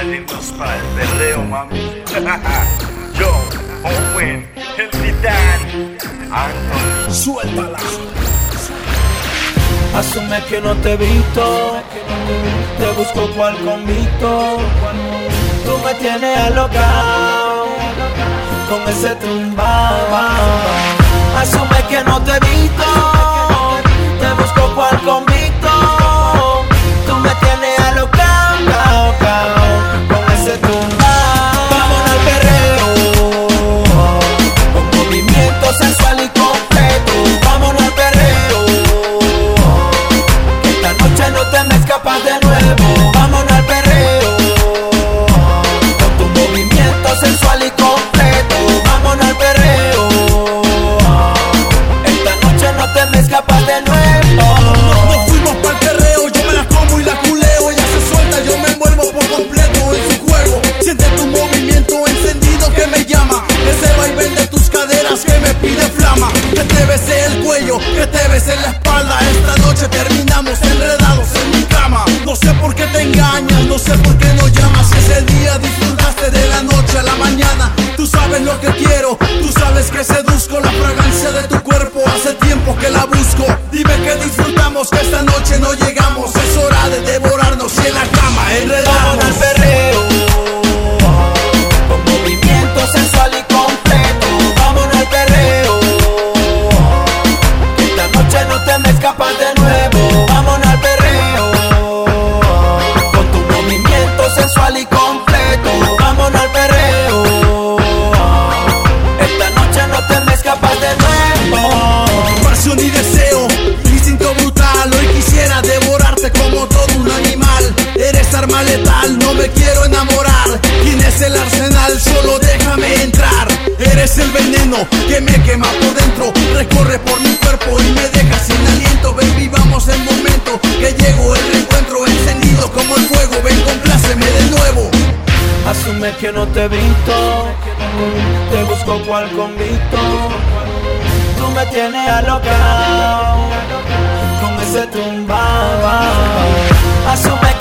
listos para el perreo, mami. Yo, Owen, el titán, Anthony. Suéltala. Asume que no te he visto, te busco cual convicto. Tú me tienes alocado con ese tumbao. Asume que no te he visto, te busco cual convicto. Tú me tienes alocado con ese tumbao. Vámonos al perreo, con movimiento sensual y completo. Vámonos al perreo, que esta noche no te me escapas de nuevo. Vámonos al perreo, con tu movimiento sensual y completo. Vámonos al perreo, esta noche no te me escapas de nuevo. Nos fuimos pa'l perreo, yo me la como y la culeo. Ella se suelta, yo me envuelvo por completo en su juego. Siente tu movimiento encendido que me llama, ese vaivén de tus caderas que me pide flama. Que te besé el cuello, que te besé la espalda. Esta noche terminamos enredados en mi cama. No sé por qué te engañas, no sé por qué no llamas. Ese día disfrutaste de la noche a la mañana. Tú sabes lo que quiero, tú sabes que seduzco. La fragancia de tu cuerpo hace tiempo que la busco. Dime que disfrutamos, que esta noche no llegamos. Es hora de devorarnos y en la cama enredamos. Vámonos al perreo, con movimiento sensual y completo. Vámonos al perreo, que esta noche no te me escapas de nuevo. Vámonos al perreo, con tu movimiento sensual y completo. Vámonos al perreo, esta noche no te me escapas de nuevo. Pasión y deseo, instinto brutal. Hoy quisiera devorarte como todo un animal. Eres arma letal, no me quiero enamorar. Tienes el arsenal, solo déjame entrar. Eres el veneno que me quema por dentro. Recorre por mi cuerpo y me deja sin aliento. Ven, vivamos el momento, que llegó el reencuentro. Encendido como el fuego, ven, compláceme de nuevo. Asume que no te he visto, te busco cual convicto. Tú me tienes alocado con ese tumbao. Asume